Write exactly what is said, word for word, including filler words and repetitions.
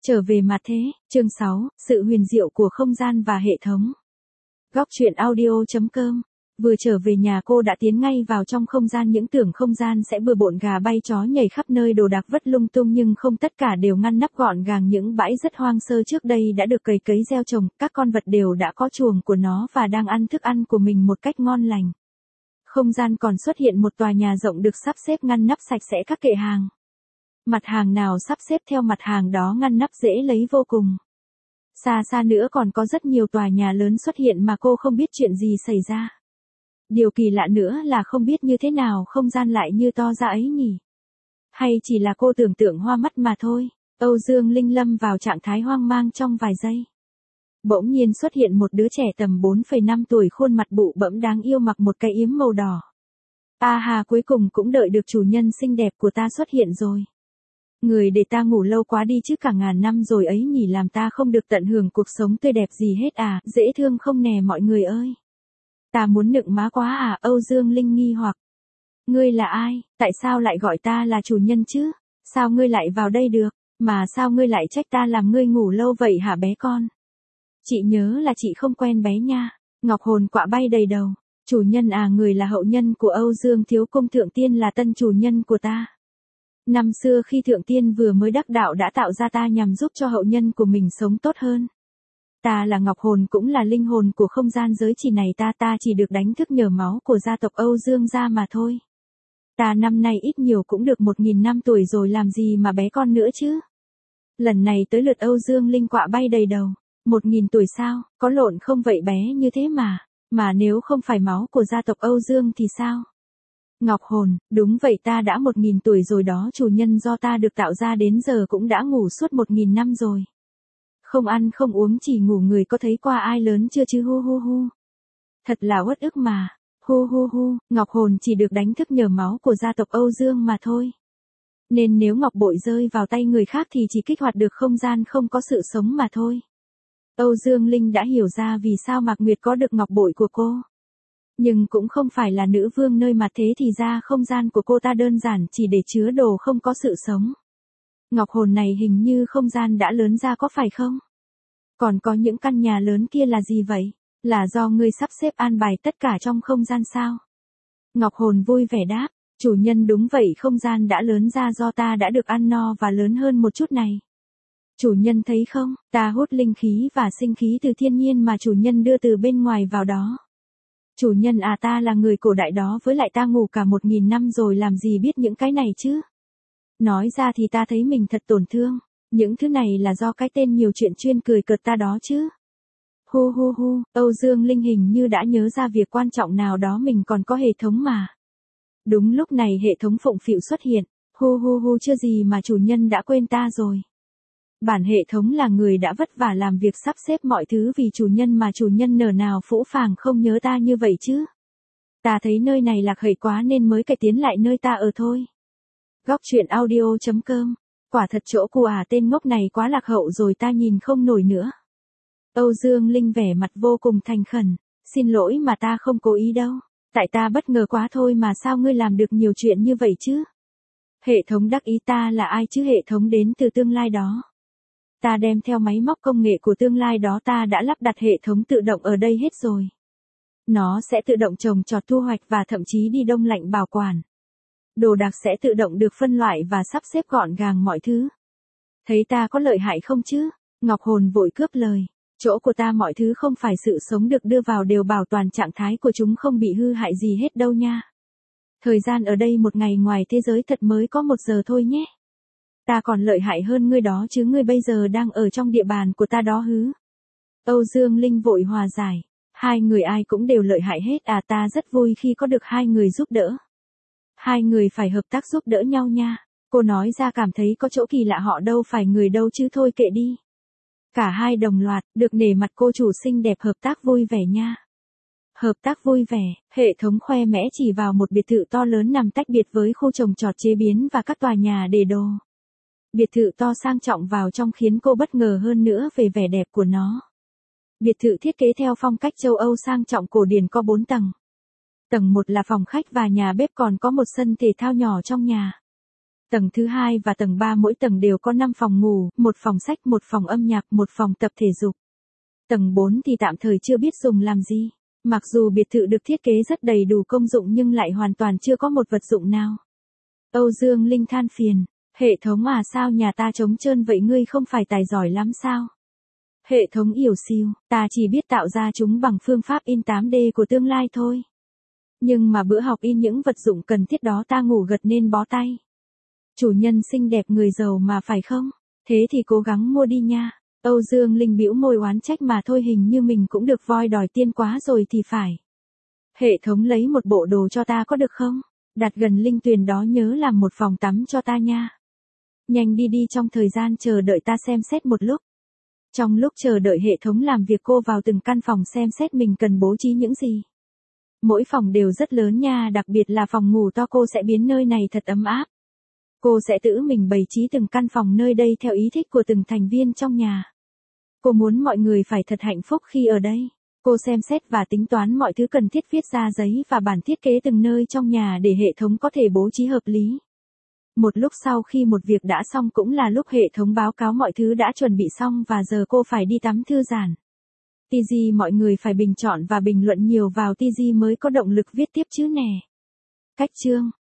Trở về mặt thế, chương sáu, sự huyền diệu của không gian và hệ thống. Góc truyện audio.com. Vừa trở về nhà cô đã tiến ngay vào trong không gian, những tưởng không gian sẽ bừa bộn gà bay chó nhảy khắp nơi, đồ đạc vất lung tung, nhưng không, tất cả đều ngăn nắp gọn gàng. Những bãi rất hoang sơ trước đây đã được cày cấy gieo trồng, các con vật đều đã có chuồng của nó và đang ăn thức ăn của mình một cách ngon lành. Không gian còn xuất hiện một tòa nhà rộng được sắp xếp ngăn nắp sạch sẽ các kệ hàng. Mặt hàng nào sắp xếp theo mặt hàng đó, ngăn nắp dễ lấy vô cùng. Xa xa nữa còn có rất nhiều tòa nhà lớn xuất hiện mà cô không biết chuyện gì xảy ra. Điều kỳ lạ nữa là không biết như thế nào không gian lại như to ra ấy nhỉ? Hay chỉ là cô tưởng tượng hoa mắt mà thôi? Âu Dương Linh lâm vào trạng thái hoang mang trong vài giây. Bỗng nhiên xuất hiện một đứa trẻ tầm bốn phẩy năm tuổi, khuôn mặt bụ bẫm đáng yêu, mặc một cái yếm màu đỏ. A hà, cuối cùng cũng đợi được chủ nhân xinh đẹp của ta xuất hiện rồi. Người để ta ngủ lâu quá đi chứ, cả ngàn năm rồi ấy nhỉ, làm ta không được tận hưởng cuộc sống tươi đẹp gì hết à, dễ thương không nè mọi người ơi. Ta muốn nựng má quá à? Âu Dương Linh nghi hoặc. Ngươi là ai, tại sao lại gọi ta là chủ nhân chứ? Sao ngươi lại vào đây được, mà sao ngươi lại trách ta làm ngươi ngủ lâu vậy hả bé con? Chị nhớ là chị không quen bé nha. Ngọc hồn quạ bay đầy đầu. Chủ nhân à, người là hậu nhân của Âu Dương Thiếu Công, Thượng Tiên là tân chủ nhân của ta. Năm xưa khi Thượng Tiên vừa mới đắc đạo đã tạo ra ta nhằm giúp cho hậu nhân của mình sống tốt hơn. Ta là Ngọc hồn, cũng là linh hồn của không gian giới chỉ này, ta ta chỉ được đánh thức nhờ máu của gia tộc Âu Dương gia mà thôi. Ta năm nay ít nhiều cũng được một nghìn năm tuổi rồi, làm gì mà bé con nữa chứ. Lần này tới lượt Âu Dương Linh quạ bay đầy đầu. Một nghìn tuổi sao, có lộn không vậy, bé như thế mà. Mà nếu không phải máu của gia tộc Âu Dương thì sao? Ngọc hồn, đúng vậy, ta đã một nghìn tuổi rồi đó chủ nhân, do ta được tạo ra đến giờ cũng đã ngủ suốt một nghìn năm rồi. Không ăn không uống chỉ ngủ, người có thấy qua ai lớn chưa chứ, hu hu hu. Thật là uất ức mà, hu hu hu. Ngọc hồn chỉ được đánh thức nhờ máu của gia tộc Âu Dương mà thôi. Nên nếu ngọc bội rơi vào tay người khác thì chỉ kích hoạt được không gian không có sự sống mà thôi. Âu Dương Linh đã hiểu ra vì sao Mạc Nguyệt có được ngọc bội của cô. Nhưng cũng không phải là nữ vương nơi mặt thế, thì ra không gian của cô ta đơn giản chỉ để chứa đồ không có sự sống. Ngọc hồn này hình như không gian đã lớn ra có phải không? Còn có những căn nhà lớn kia là gì vậy? Là do ngươi sắp xếp an bài tất cả trong không gian sao? Ngọc hồn vui vẻ đáp, chủ nhân đúng vậy, không gian đã lớn ra do ta đã được ăn no và lớn hơn một chút này. Chủ nhân thấy không, ta hút linh khí và sinh khí từ thiên nhiên mà chủ nhân đưa từ bên ngoài vào đó. Chủ nhân à, ta là người cổ đại đó, với lại ta ngủ cả một nghìn năm rồi, làm gì biết những cái này chứ. Nói ra thì ta thấy mình thật tổn thương, những thứ này là do cái tên nhiều chuyện chuyên cười cợt ta đó chứ. Hu hu hu, Âu Dương Linh hình như đã nhớ ra việc quan trọng nào đó, mình còn có hệ thống mà. Đúng lúc này hệ thống phụng phịu xuất hiện, hu hu hu, chưa gì mà chủ nhân đã quên ta rồi. Bản hệ thống là người đã vất vả làm việc sắp xếp mọi thứ vì chủ nhân mà, chủ nhân nở nào phũ phàng không nhớ ta như vậy chứ. Ta thấy nơi này lạc hậu quá nên mới cải tiến lại nơi ta ở thôi. Góc truyện audio.com. Quả thật chỗ của à, tên ngốc này quá lạc hậu rồi, ta nhìn không nổi nữa. Âu Dương Linh vẻ mặt vô cùng thành khẩn. Xin lỗi mà ta không cố ý đâu. Tại ta bất ngờ quá thôi mà, sao ngươi làm được nhiều chuyện như vậy chứ? Hệ thống đắc ý, ta là ai chứ? Hệ thống đến từ tương lai đó. Ta đem theo máy móc công nghệ của tương lai đó, ta đã lắp đặt hệ thống tự động ở đây hết rồi. Nó sẽ tự động trồng trọt, thu hoạch và thậm chí đi đông lạnh bảo quản. Đồ đạc sẽ tự động được phân loại và sắp xếp gọn gàng mọi thứ. Thấy ta có lợi hại không chứ? Ngọc hồn vội cướp lời. Chỗ của ta mọi thứ không phải sự sống được đưa vào đều bảo toàn trạng thái của chúng không bị hư hại gì hết đâu nha. Thời gian ở đây một ngày ngoài thế giới thật mới có một giờ thôi nhé. Ta còn lợi hại hơn ngươi đó chứ, ngươi bây giờ đang ở trong địa bàn của ta đó hứ. Âu Dương Linh vội hòa giải. Hai người ai cũng đều lợi hại hết à, ta rất vui khi có được hai người giúp đỡ. Hai người phải hợp tác giúp đỡ nhau nha. Cô nói ra cảm thấy có chỗ kỳ lạ, họ đâu phải người đâu chứ, thôi kệ đi. Cả hai đồng loạt, được nể mặt cô chủ xinh đẹp, hợp tác vui vẻ nha. Hợp tác vui vẻ, hệ thống khoe mẽ chỉ vào một biệt thự to lớn nằm tách biệt với khu trồng trọt chế biến và các tòa nhà để đồ. Biệt thự to sang trọng vào trong khiến cô bất ngờ hơn nữa về vẻ đẹp của nó. Biệt thự thiết kế theo phong cách châu Âu sang trọng cổ điển, có bốn tầng. Tầng một là phòng khách và nhà bếp, còn có một sân thể thao nhỏ trong nhà. Tầng thứ hai và tầng ba mỗi tầng đều có năm phòng ngủ, một phòng sách, một phòng âm nhạc, một phòng tập thể dục. Tầng bốn thì tạm thời chưa biết dùng làm gì. Mặc dù biệt thự được thiết kế rất đầy đủ công dụng nhưng lại hoàn toàn chưa có một vật dụng nào. Âu Dương Linh than phiền. Hệ thống à, sao nhà ta trống trơn vậy, ngươi không phải tài giỏi lắm sao? Hệ thống yểu xìu, ta chỉ biết tạo ra chúng bằng phương pháp in tám D của tương lai thôi. Nhưng mà bữa học in những vật dụng cần thiết đó ta ngủ gật nên bó tay. Chủ nhân xinh đẹp người giàu mà phải không? Thế thì cố gắng mua đi nha. Âu Dương Linh bĩu môi oán trách, mà thôi hình như mình cũng được voi đòi tiên quá rồi thì phải. Hệ thống lấy một bộ đồ cho ta có được không? Đặt gần linh tuyền đó, nhớ làm một phòng tắm cho ta nha. Nhanh đi đi, trong thời gian chờ đợi ta xem xét một lúc. Trong lúc chờ đợi hệ thống làm việc, cô vào từng căn phòng xem xét mình cần bố trí những gì. Mỗi phòng đều rất lớn nha, đặc biệt là phòng ngủ to, cô sẽ biến nơi này thật ấm áp. Cô sẽ tự mình bày trí từng căn phòng nơi đây theo ý thích của từng thành viên trong nhà. Cô muốn mọi người phải thật hạnh phúc khi ở đây. Cô xem xét và tính toán mọi thứ cần thiết, viết ra giấy và bản thiết kế từng nơi trong nhà để hệ thống có thể bố trí hợp lý. Một lúc sau khi một việc đã xong cũng là lúc hệ thống báo cáo mọi thứ đã chuẩn bị xong và giờ cô phải đi tắm thư giãn. tê giê, mọi người phải bình chọn và bình luận nhiều vào tê giê mới có động lực viết tiếp chứ nè. Cách chương